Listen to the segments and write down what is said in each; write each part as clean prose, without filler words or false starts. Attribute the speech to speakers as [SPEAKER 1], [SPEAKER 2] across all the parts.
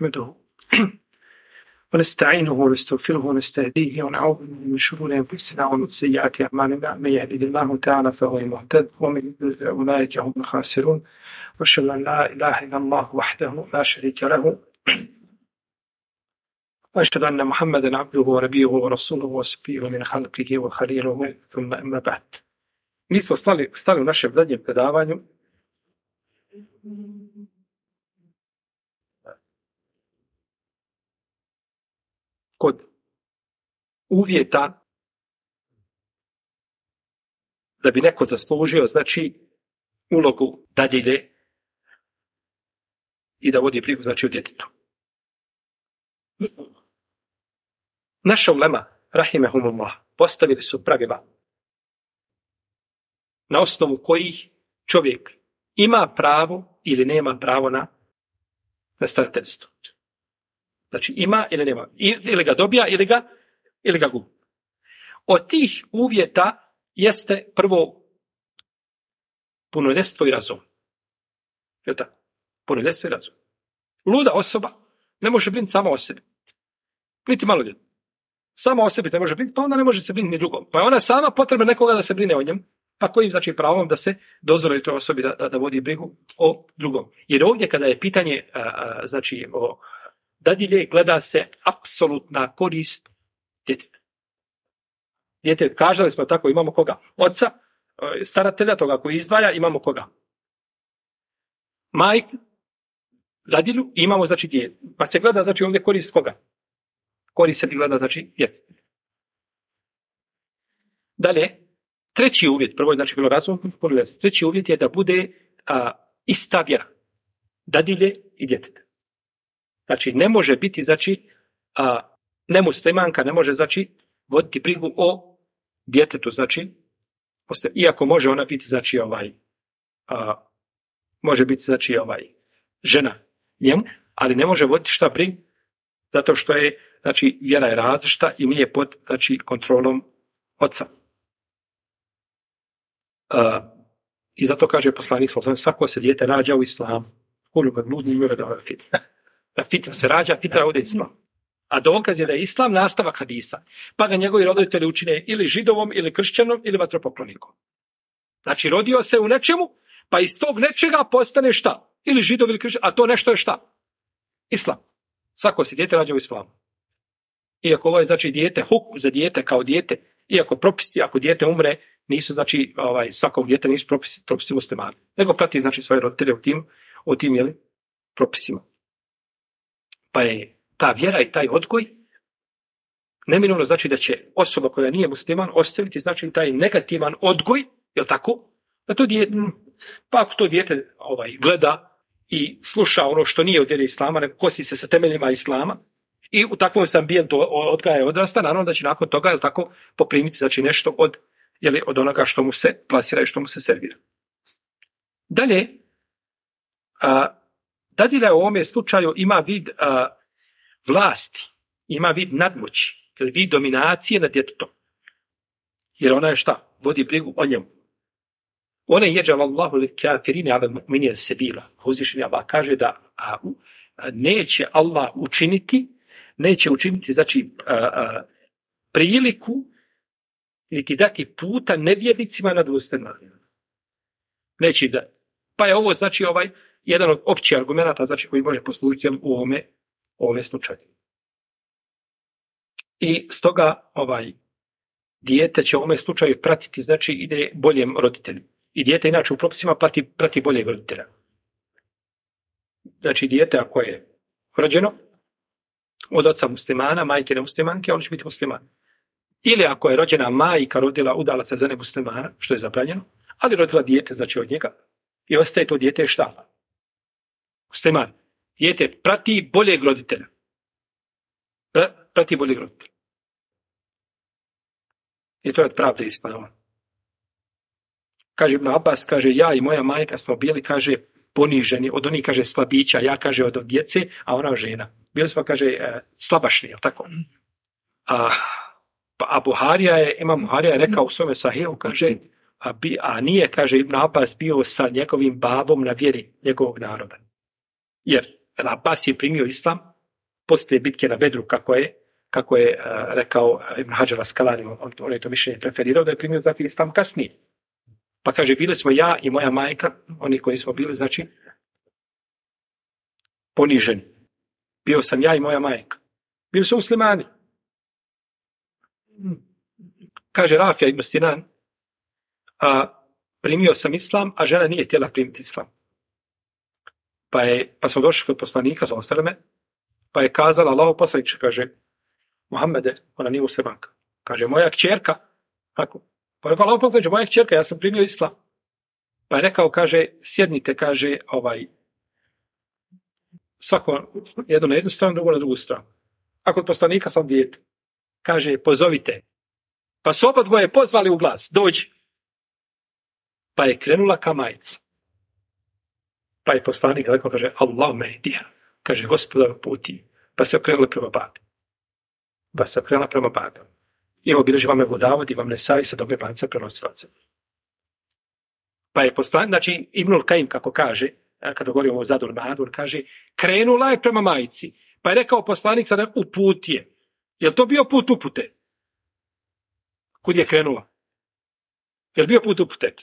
[SPEAKER 1] نحمده ونستعينه ونستغفره ونستهديه ونعوذ بالله من شرور أنفسنا ومن سيئات أعمالنا من يهده الله تعالى فهو المهتد ومن يضلل فأولئك هم الخاسرون وأشهد أن لا إله إلا الله وحده لا شريك له وأشهد أن محمدا عبده ونبيه ورسوله وصفيه من خلقه وخليله ثم أما بعد. Mi smo stali u našem zadnjem predavanju kod uvjeta da bi neko zaslužio, znači, ulogu dadilje i da vodi brigu, znači, o djetetu. Naša ulema, rahimehumullah, postavili su pravila na osnovu kojih čovjek ima pravo ili nema pravo na starateljstvo. Znači ima ili nema. Ili ga dobija ili ga gubi. Od tih uvjeta jeste prvo punoljetstvo i razum. Je li tako? Punoljetstvo i razum. Luda osoba ne može brinuti sama o sebi. Niti maloljetna. Sama o sebi ne može brinuti, pa onda ne može se brinuti ni drugom. Pa je ona sama potrebna nekoga da se brine o njemu. Pa kojim, znači, pravom da se dozvoli toj osobi da vodi brigu o drugom. Jer ovdje kada je pitanje znači o dadilje, gleda se apsolutna korist djeteta. Djete, kažali smo tako, imamo koga? Oca, staratelja, toga koji izdvaja, imamo koga? Majku, dadilju, imamo, znači, djete. Pa se gleda, znači, ovdje korist koga? Korist se gleda, znači, djete. Dalje, treći uvjet, prvo je, znači, bilo razum, treći uvjet je da bude ista vjera. Dadilje i djeteta. Znači, ne može biti, znači, nemuslimanka ne može, znači, voditi brigu o djetetu, znači, iako može ona biti, znači, može biti, znači, žena njemu, ali ne može voditi šta brigu, zato što je, znači, vjera je različita i nije pod, znači, kontrolom oca. I zato kaže poslanik, svako se dijete rađa u islamu. Fitra se rađa, fitra ovdje islam. A dokaz je da je islam nastavak hadisa. Pa ga njegovi roditelji učine ili židovom, ili kršćanom, ili vatropoklonikom. Znači, rodio se u nečemu, pa iz tog nečega postane šta? Ili židov, ili kršćan, a to nešto je šta? Islam. Svako se dijete rađa u islamu. Iako ovo je, znači, dijete, hukm za dijete kao dijete, iako propisi, ako dijete umre, nisu, znači, svakog dijete nisu propisi muslimani. Nego prati, znači, svoje roditelje u tim jeli, propisima. Pa je ta vjera i taj odgoj neminovno znači da će osoba koja nije musliman ostaviti, znači, taj negativan odgoj, jel tako? Da to dijete, pa ako to dijete gleda i sluša ono što nije od vjere islama, nego kosi se sa temeljima islama i u takvom se ambijentu odgaja i odrasta, naravno da će nakon toga, jel tako, poprimiti, znači, nešto od onoga što mu se plasira i što mu se servira. Dalje, dadilja u ovome slučaju ima vid vlasti, ima vid nadmoći, vid dominacije nad djetetom. Jer ona je šta? Vodi brigu o njemu. Ona je jeđala Allahu li kafirine ala mu'minije sebila. Uzvišeni Allah kaže da neće Allah učiniti, znači, priliku niti dati puta nevjernicima nad muslimanima. Neće da. Pa je ovo, znači, jedan od općih argumenata, znači, koji može poslužiti u ovome slučaju. I stoga dijete će u ovome slučaju pratiti, znači, ide boljem roditelju. I dijete inače u propisima prati boljeg roditelja. Znači, dijete ako je rođeno od oca muslimana, majke nemuslimanke, on će biti musliman. Ili ako je rođena majka rodila, udala se za nemuslimana, što je zabranjeno, ali rodila dijete, znači, od njega, i ostaje to dijete šta? Musliman. Dijete prati boljeg roditelja. Prati boljeg roditelja. I to je od pravde islama. Kaže Ibn Abbas, kaže, ja i moja majka smo bili, kaže, poniženi, od onih, kaže, slabića, ja, kaže, od djece, a ona žena. Bili smo, kaže, slabašni, je li tako? A Imam Buharija je rekao u svome sahihu, kaže, a nije, kaže, Ibn Abbas bio sa njegovim babom na vjeri njegovog naroda. Jer Abbas je primio islam poslije bitke na Bedru, kako je rekao Ibn Hadžar Askalani, on je to mišljenje preferirao da je primio zatim islam kasnije. Pa kaže, bili smo ja i moja majka, oni koji smo bili, znači, poniženi. Bio sam ja i moja majka. Bili su muslimani. Kaže Rafija ibn Sinan, primio sam islam, a žena nije htjela primiti islam. Pa smo došli kod poslanika, pa je kazala, Allahu poslaniče, kaže, Muhammede, ona nije muslimanka. Kaže, moja kćerka, tako. Pa je rekao, Allahu poslaniče, moja kćerka, ja sam primio islam. Pa je rekao, kaže, sjednite, kaže, svako jedno na jednu stranu, drugo na drugu stranu. A kod poslanika sam dijete. Kaže, pozovite. Pa su oba dvoje pozvali u glas, dođi. Pa je krenula ka majici. Pa je poslanik rekao, kaže, Allah me idiha. Kaže, Gospodar puti. Pa se okrenula prema babi. I ovo bilježi vam vodavod i vam ne savi sa dobe banca prenosilaca. Pa je poslanik, znači Ibnul Kajim, kako kaže, kada govorimo o Zadul Ma'ad, on kaže, krenula je prema majici. Pa je rekao poslanik, sada uput je. Je li to bio put upute? Kud je krenula? Je li bio put upute?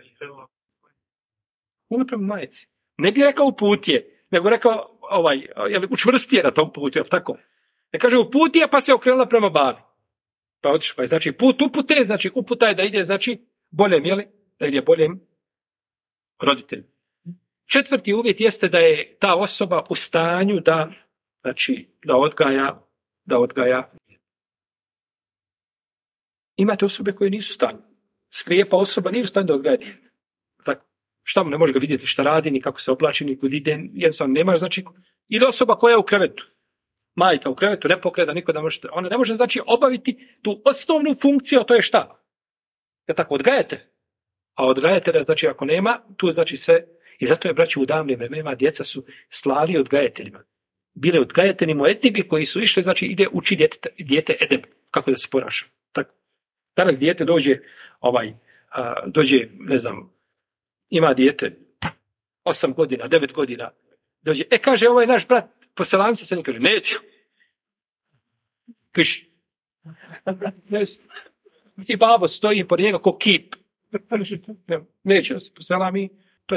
[SPEAKER 1] Ona prema majici. Ne bi rekao uput je, nego rekao učvrstije na tom putu, je li tako? Ne kaže uput je, pa se okrenula prema babi. Pa otišao, pa je znači put upute, znači uputa je da ide, znači boljem, jeli? Da ide boljem roditelju. Četvrti uvjet jeste da je ta osoba u stanju da odgaja. Imate osobe koje nisu u stanju. Slijepa osoba nije u stanju da odgaja dijete. Šta mu ne može ga vidjeti šta radi, ni kako se oblači, ni kud ide, jednostavno nema, znači, ili osoba koja je u krevetu. Majka u krevetu, ne pokreta, niko da može, ona ne može, znači, obaviti tu osnovnu funkciju, a to je šta? Ja tako odgajate. A odgajatelja, znači, ako nema, tu znači se, i zato je, braći, u davnim vremenima djeca su slali odgajateljima. Bile odgajatelji muetibi koji su išli, znači, ide uči dijete edeb, kako da se ponaša. Tako. Danas dijete dođe, ne znam, ima dijete 8 godina, 9 godina, dođe, kaže, ovo je naš brat, poselam se mi, kaže, neću. Piši. Ti babo stoji pored njega ko kip. Neće da se poselami,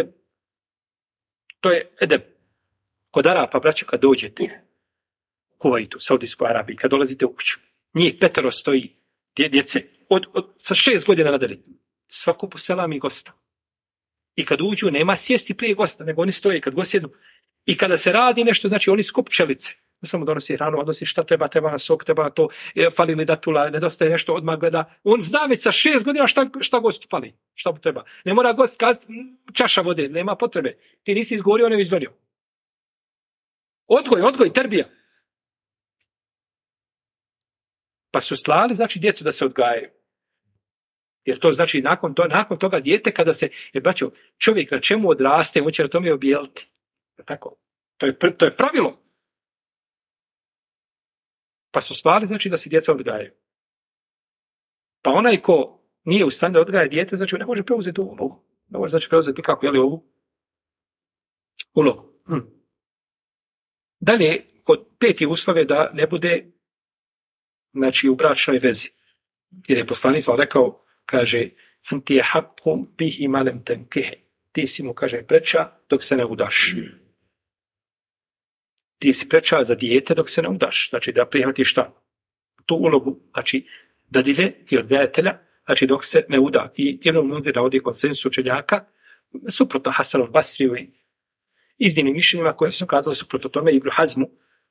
[SPEAKER 1] to je edeb. Kod Arapa, braćo, kad dođete u Kuvajtu, Saudijskoj Arabiji, kad dolazite u kuću, njih 5 stoji, djece, sa 6 godina nadalje, svako poselami gosta. I kad uđu, nema sjesti prije gosta, nego oni stoje kad gost sjednu. I kada se radi nešto, znači oni skup pčelice. Samo donosi hranu, odnosi šta treba na sok, treba na to, fali li datula, nedostaje nešto, odmah gleda. On zna već sa 6 godina šta gostu fali, šta mu treba. Ne mora gost kazati čaša vode, nema potrebe. Ti nisi izgovorio, on je izdonio. Odgoj, terbija. Pa su slali, znači, djecu da se odgajaju. Jer to znači nakon toga dijete kada se, jer braćo, čovjek na čemu odraste, on će na tome obijeliti. Tako. To je pravilo. Pa su slali, znači, da se djeca odgajaju. Pa onaj ko nije u stanju da odgaja dijete, znači ne može preuzeti ovu ulogu. Ne može znači preuzeti nikako, ovu ulogu. Dalje, od 5. uslove da ne bude, znači, u bračnoj vezi. Jer je poslanik rekao, kaže, anti je haqqu bihi ma lam tankihi. Ti si mu, kaže, preča dok se ne udaš. Ti si preča za dijete dok se ne udaš. Znači, da prihvatiš šta? Tu ulogu, znači, dadilje i odgajatelja, znači, dok se ne uda. I Ibn Munzir navodi konsensus učenjaka, suprotno Hasanu Basriju i iznimnim mišljenjima koje su kazali suprotno tome Ibn Hazmu,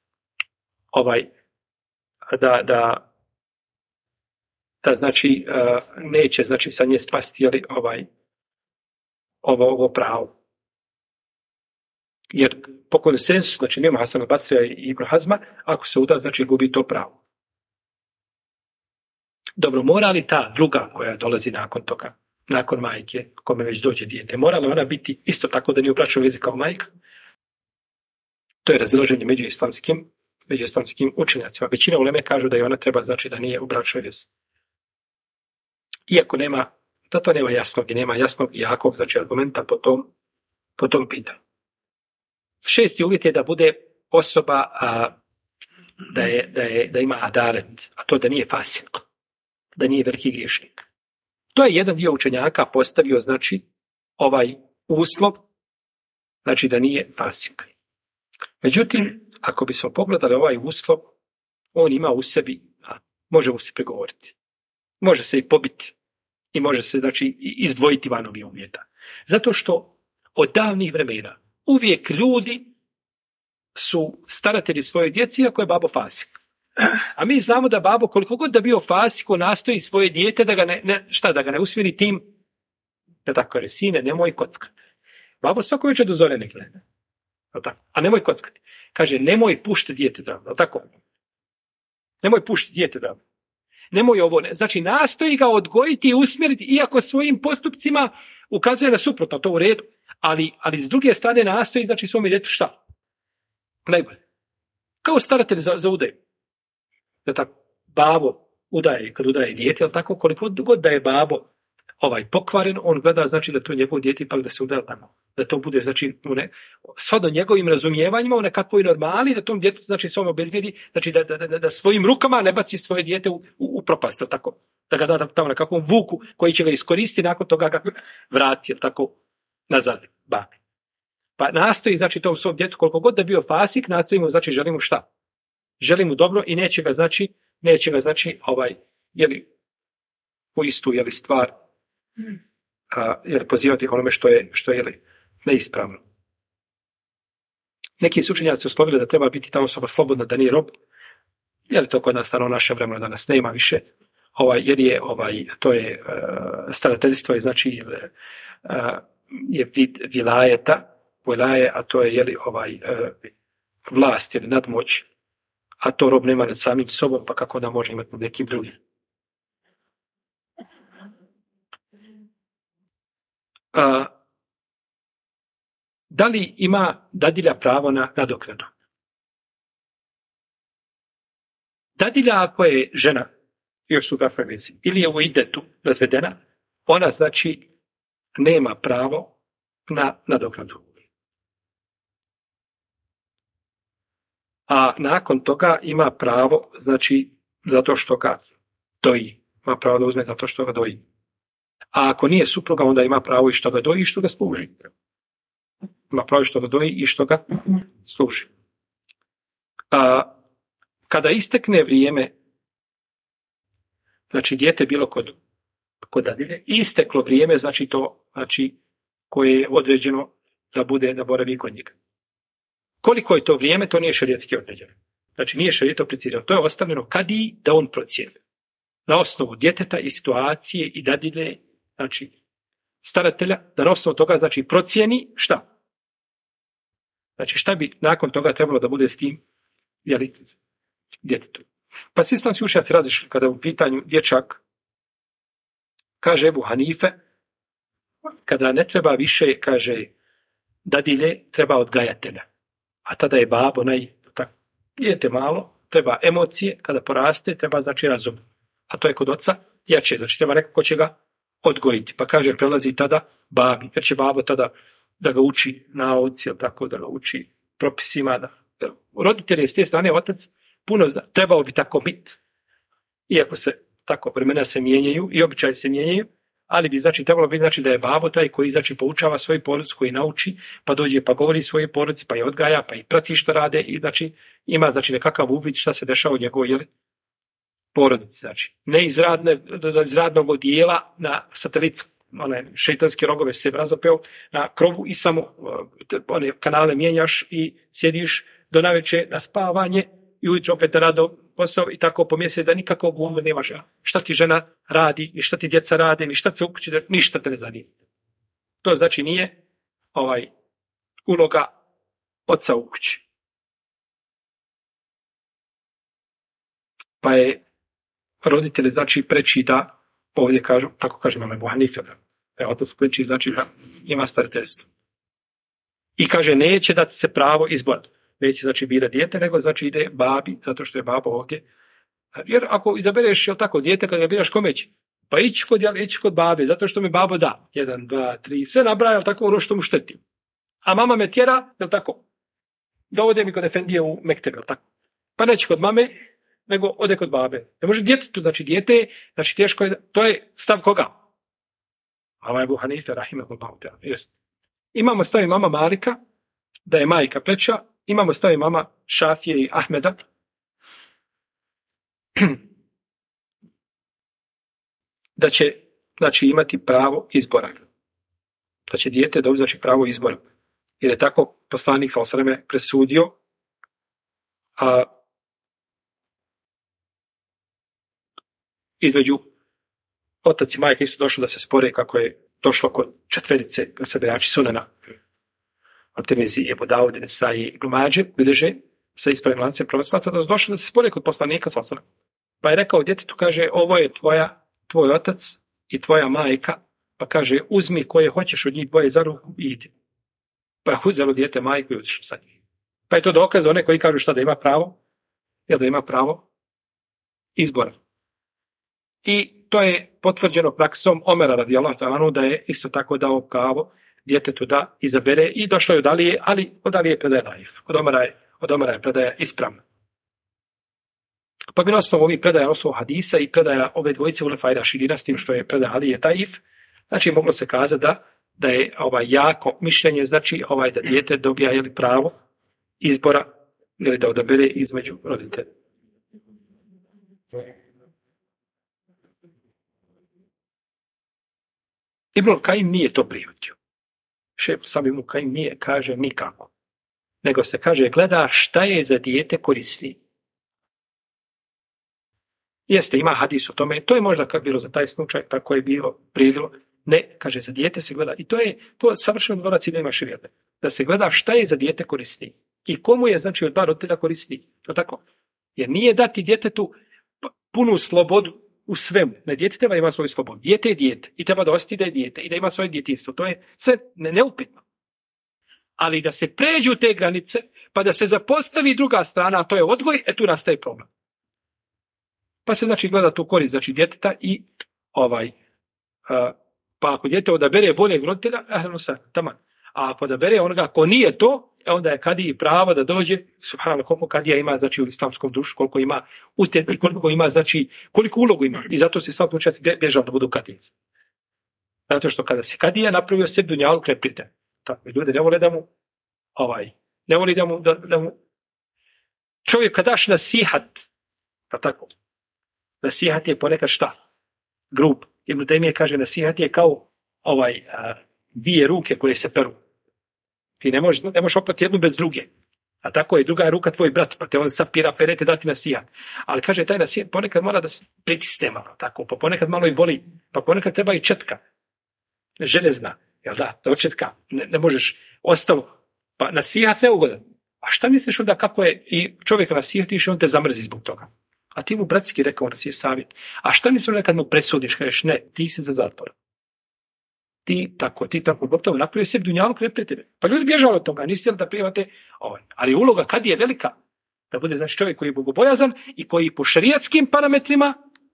[SPEAKER 1] da znači neće, znači, sa nje spasti ovo pravo. Jer po konsensusu, znači, nema Hasan al-Basrija i Ibn Hazma, ako se uda, znači, gubi to pravo. Dobro, mora li ta druga koja dolazi nakon toga, nakon majke, kome već dođe dijete, mora li ona biti isto tako da nije u bračnoj vezi kao majka? To je razilaženje među islamskim učenjacima. Većina uleme kažu da i ona treba, znači, da nije u bračnoj vezi. Iako nema, da to nema jasnog i jakog, znači, argumenta po tom pitanju. 6. uvjet je da bude osoba da ima adalet, a to da nije fasik, da nije veliki griješnik. To je jedan dio učenjaka postavio, znači, ovaj uslov, znači da nije fasik. Međutim, ako bismo pogledali ovaj uslov, on ima u sebi, može mu se pregovoriti. Može se i pobiti i može se, znači, izdvojiti van ovih uvjeta. Zato što od davnih vremena uvijek ljudi su staratelji svoje djeci, ako je babo fasik. A mi znamo da babo, koliko god da bio fasik, on nastoji svoje dijete da ga da ga ne usmjeri tim, da tako je, sine, nemoj kockati. Babo svako večer do zore ne gleda. A nemoj kockati. Kaže, nemoj pušti dijete da, tako? Nemoj pušti dijete da. Nemoj ovo, znači nastoji ga odgojiti i usmjeriti, iako svojim postupcima ukazuje na suprotno, to u redu. Ali s druge strane nastoji, znači svome djetetu šta? Najbolje. Kao staratelj za udaju. Da tako, babo udaje, kad udaje dijete, ali tako, koliko god da je babo pokvaren, on gleda, znači da to njegov dijete ipak da se udaje tamo. Da to bude, znači, shodno njegovim razumijevanjima u nekakvoj normali, da tom djetetu, znači, svome obezbijedi, znači da svojim rukama ne baci svoje dijete u propast, tako. Da ga da tamo nekakvom vuku koji će ga iskoristiti, nakon toga ga vrati, tako, nazad, babi. Pa nastoji, znači, tom svom djetetu, koliko god da bio fasik, nastojimo, znači, želimo šta? Želimo dobro i neće ga, znači, u istu, stvar, pozivati onome što je neispravno. Neki su učenjaci uslovili da treba biti ta osoba slobodna, da nije rob, to kod nas stano naše vremena danas nema više, jer je to je starateljstvo je, znači, je vid vilajeta, a to je vlast ili nadmoć, a to rob nema nad samim sobom, pa kako da može imati nad nekim drugim. Da li ima dadilja pravo na nadoknadu? Dadilja, ako je žena, još su kakve vezi, ili je u idetu razvedena, ona, znači, nema pravo na nadoknadu. A nakon toga ima pravo, znači, zato što ga doji. Ima pravo da uzme zato što ga doji. A ako nije supruga, onda ima pravo i što ga doji i što ga služi. Ima pravo što ga doji i što ga služi. Kada istekne vrijeme, znači dijete bilo kod dadilje, isteklo vrijeme, znači to, znači, koje je određeno da boravi kod njega. Koliko je to vrijeme, to nije šerijatski određeno. Znači nije šerijatom precizirano. To je ostavljeno kadiji da on procijeni. Na osnovu djeteta i situacije i dadilje, znači staratelja, da na osnovu toga, znači, procijeni šta? Znači šta bi nakon toga trebalo da bude s tim djetetom. Pa s islamski učenjaci različili kada je u pitanju dječak, kaže Ebu Hanife, kada ne treba više, kaže, dadilje, treba odgajatelja. A tada je babo dijete malo, treba emocije, kada poraste, treba, znači, razum. A to je kod oca jače, znači treba neko ko će ga odgojiti. Pa kaže, prelazi tada babi, jer će babo tada da ga uči nauci, tako, da ga uči propisima. Roditelj je s te strane, otac, puno zna, trebao bi tako biti. Iako se tako vremena se mijenjaju i običaji se mijenjaju, ali bi, znači, trebalo biti, znači, da je babo taj koji, znači, poučava svoju porodicu, koji nauči, pa dođe pa govori svoje porodici, pa je odgaja, pa i prati što rade i, znači, ima, znači, nekakav uvid šta se dešava u njegovoj porodici, znači. Ne iz radnog odijela na satelitsku, šeitanske rogove se razapeo na krovu i samo one kanale mijenjaš i sjediš do navečer na spavanje i ujutro opet da rado posao i tako po mjesec da nikakvog uma nemaš. Šta ti žena radi, ni šta ti djeca rade, ni šta se u kući, ništa te ne zanima. To znači nije uloga oca u kući. Pa je roditelj, znači, preči da, ovdje kažu, tako kaže imam Ebu Hanife, otac preči, znači, da ima starateljstvo. I kaže, neće dati se pravo izbora. Neće, znači, bira dijete, nego, znači, ide babi, zato što je babo ovdje. Jer ako izabereš, tako, dijete, kada ga biraš kome će, pa ići kod babe, zato što mi babo da. 1, 2, 3, sve nabraja, tako, ono što mu šteti. A mama me tjera, tako, dovode mi kod efendije u mektebe, tako. Pa neće kod mame, nego ode kod babe. Ne može djetetu, znači dijete, znači teško je, to je stav koga? Ovaj Ebu Hanife, rahimehullahu ta'ala. Jest. Imamo stav imama Malika, da je majka pleća, imamo stav imama Šafije i Ahmeda, da će, znači, imati pravo izbora. Da će dijete dobiti, znači, pravo izbora. Jer je tako poslanik sallallahu alejhi ve sellem presudio, a između otac i majka isto došlo da se spore kako je došlo kod četverice sabirači sunena. Al-Tirmizi, Ebu Davud, Nesai i Ibn Mađe bilježe sa ispravnim lancem prenoslaca da su došli da se spore kod poslanika sallallahu alejhi ve sellem. Pa je rekao djetetu, kaže, ovo je tvoj otac i tvoja majka, pa kaže, uzmi koje hoćeš od njih dvoje za ruku i idi. Pa je uzelo dijete majku i otišlo sa njih. Pa je to dokaz za one koji kažu šta da ima pravo, jer da ima pravo izbora. I to je potvrđeno praksom Omera radijallahu ta'ala anhu da je isto tako dao pravo djetetu da izabere i došlo je od Alije, ali od Alije predaje daif. Od Omera je predaja ispravna. Pa bi na osnovu ovih predaja osnovu hadisa i predaja ove dvojice Ulefaj Rašidina s tim što je predaja Alije daif, znači moglo se kazati da je jako mišljenje, znači da dijete dobija pravo izbora ili da odabere između roditelja. Ibn Kajim nije to prihvatio. Šejh sam Ibn Kajim nije, kaže nikako. Nego se kaže, gleda šta je za dijete korisnije. Jeste, ima hadis o tome, to je možda kako bilo za taj slučaj, tako je bilo, prijedilo. Ne, kaže, za dijete se gleda. I to savršeno odgovara ciljevima šerijata. Da se gleda šta je za dijete korisnije. I komu je, znači, od dva roditelja korisnije. Je tako? Jer nije dati djetetu punu slobodu u svemu. Ne, dijete treba ima svoju slobodu. Dijete je dijete. I treba da osjeti da je dijete. I da ima svoje djetinjstvo. To je sve neupitno. Ali da se pređu te granice, pa da se zapostavi druga strana, a to je odgoj, tu nastaje problem. Pa se, znači, gleda tu korist, znači, djeteta i pa ako dijete odabere boljeg roditelja, taman. A ako odabere onoga ko nije to, onda je kadiji pravo da dođe, subhanallah, koliko kadija ima, znači, u islamskom društvu, koliko ima utjecaj, koliko ima, znači, koliko ulogu ima. I zato se svakom učenjaci bježali da budu kadiji. Zato što kada se kadija napravio sebi dunjaluk neprijatelj. Tako, ljudi ne vole da mu, ne voli da mu čovjek kad daš nasihat, pa tako, nasihat je ponekad šta? Grub. Ibn Taymije kaže, nasihat je kao dvije ruke koje se peru. Ti ne možeš oprati jednu bez druge. A tako je, druga je ruka tvoj brat, pa te on sapira, perete, dati nasihat. Ali kaže, taj nasihat ponekad mora da se pritisne malo, tako, pa ponekad malo i boli, pa ponekad treba i četka. Železna, jel da očetka, ne možeš ostavu, pa nasihat neugodan. A šta misliš onda kako je i čovjek nasihatiš i on te zamrzi zbog toga? A ti mu bratski rekao da si je savjet. A šta misliš onda kad mu presudiš, kažeš ne, ti si za zatvor. Ti tako, gotovo napravio sebi dunjaluk neprijatelja. Pa ljudi bježali od toga, nisi htjeli da prihvate Ali uloga kad je velika, da bude, znači, čovjek koji je bogobojazan i koji po šerijatskim parametrima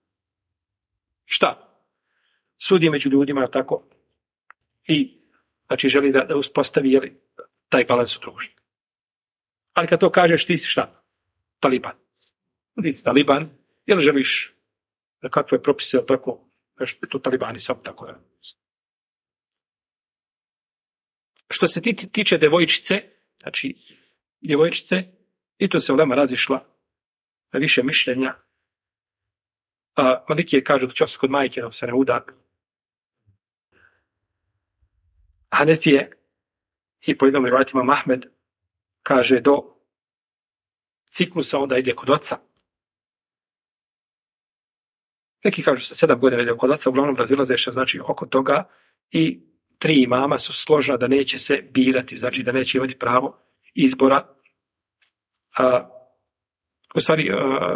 [SPEAKER 1] šta? Sudi među ljudima, tako, i, znači, želi da uspostavi taj balans u društvu. Ali kad to kažeš, ti si šta? Taliban. Ti si taliban, jel želiš kakve propise, tako, to talibani sam tako. Što se tiče devojčice, znači, i to se ulema razišla na više mišljenja. Maliki je kažu da čas kod majke da se ne uda. Hanefije i po jednom rivajatima Mahmed kaže do ciklusa onda ide kod oca. Neki kažu sa 7 godina ide kod oca, uglavnom razilaze što znači oko toga i 3 imama su složna da neće se birati, znači da neće imati pravo izbora. U stvari,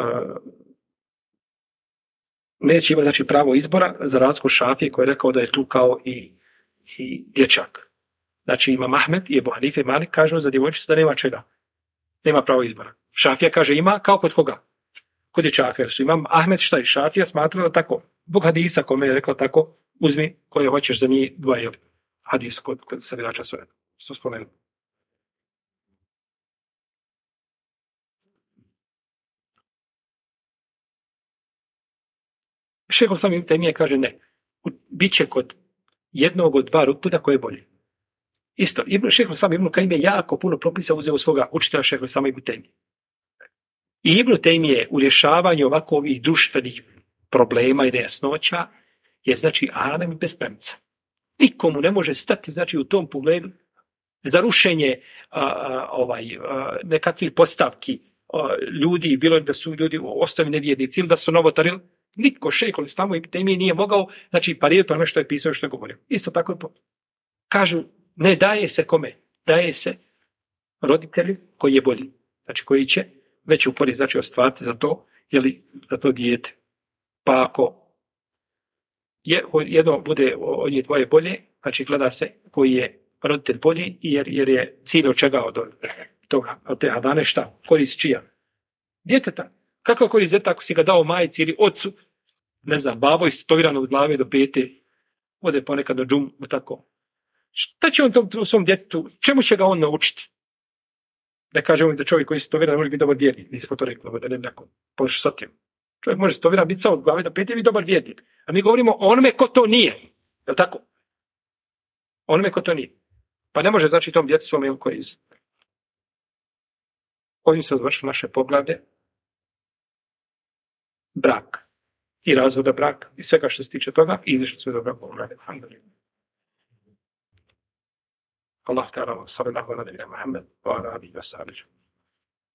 [SPEAKER 1] neće imati, znači, pravo izbora za razliku Šafije koji je rekao da je tu kao i dječak. Znači Imam Ahmed i Ebu Hanife i Malik kažu za djevojčicu da nema čega. Nema pravo izbora. Šafija kaže ima kao kod koga? Kod dječaka. Jer su Imam Ahmed šta i Šafija smatrala tako. Bog hadisa kome je rekao tako, uzmi koje hoćeš za njih dvoje. Hadis kod se virača sve. Što spomenuo. Šejh Islam ibn Tejmije kaže ne. Biće kod jednog od dva rukuna koje je bolje. Isto, šejh Islam ibn Kajim je jako puno propisa uzeo svoga učitelja šejh Islam ibn Tejmije. I Ibn Tejmije u rješavanju ovako ovih društvenih problema i nejasnoća je znači alem bez premca. Nikomu ne može stati znači u tom pogledu za rušenje nekakvih postavki ljudi, bilo da su ljudi ostali nevjernici ili da su novotarili. Niko šejh Islam ibn Tejmije nije mogao znači parirati to što je pisao, što je govorio. Isto tako kažu ne daje se kome, daje se roditelju koji je bolji, znači koji će veću korist znači ostvariti za to, za to dijete. Pa ako jedno bude od njih dvoje bolje, znači gleda se koji je roditelj bolji, jer je cilj od čega od te adane šta? Korist čija? Djeteta. Kakva korist djeteta ako si ga dao majici ili ocu, ne znam, babo istetovirano od glave do pete, ode ponekad do džumu, tako. Šta će on u svom djetetu, čemu će ga on naučiti? Ne kažemo da čovjek koji se istovira ne može biti dobar vjernik, nismo to rekli, da ne neko površu sa tim. Čovjek može istoviran biti samo od glave do pete i biti dobar vjernik. A mi govorimo o onome ko to nije. Je li tako? Onome ko to nije. Pa ne može znači tom djecu svom korist. Ovim se završilo naše poglavlje. Brak. I razvoda braka. I svega što se tiče toga. I izašli sve dobro poglavlje. Alhamdulillah. Allah ta'ala sallallahu ala nabina Muhammed wa ala alihi wa sahbihi.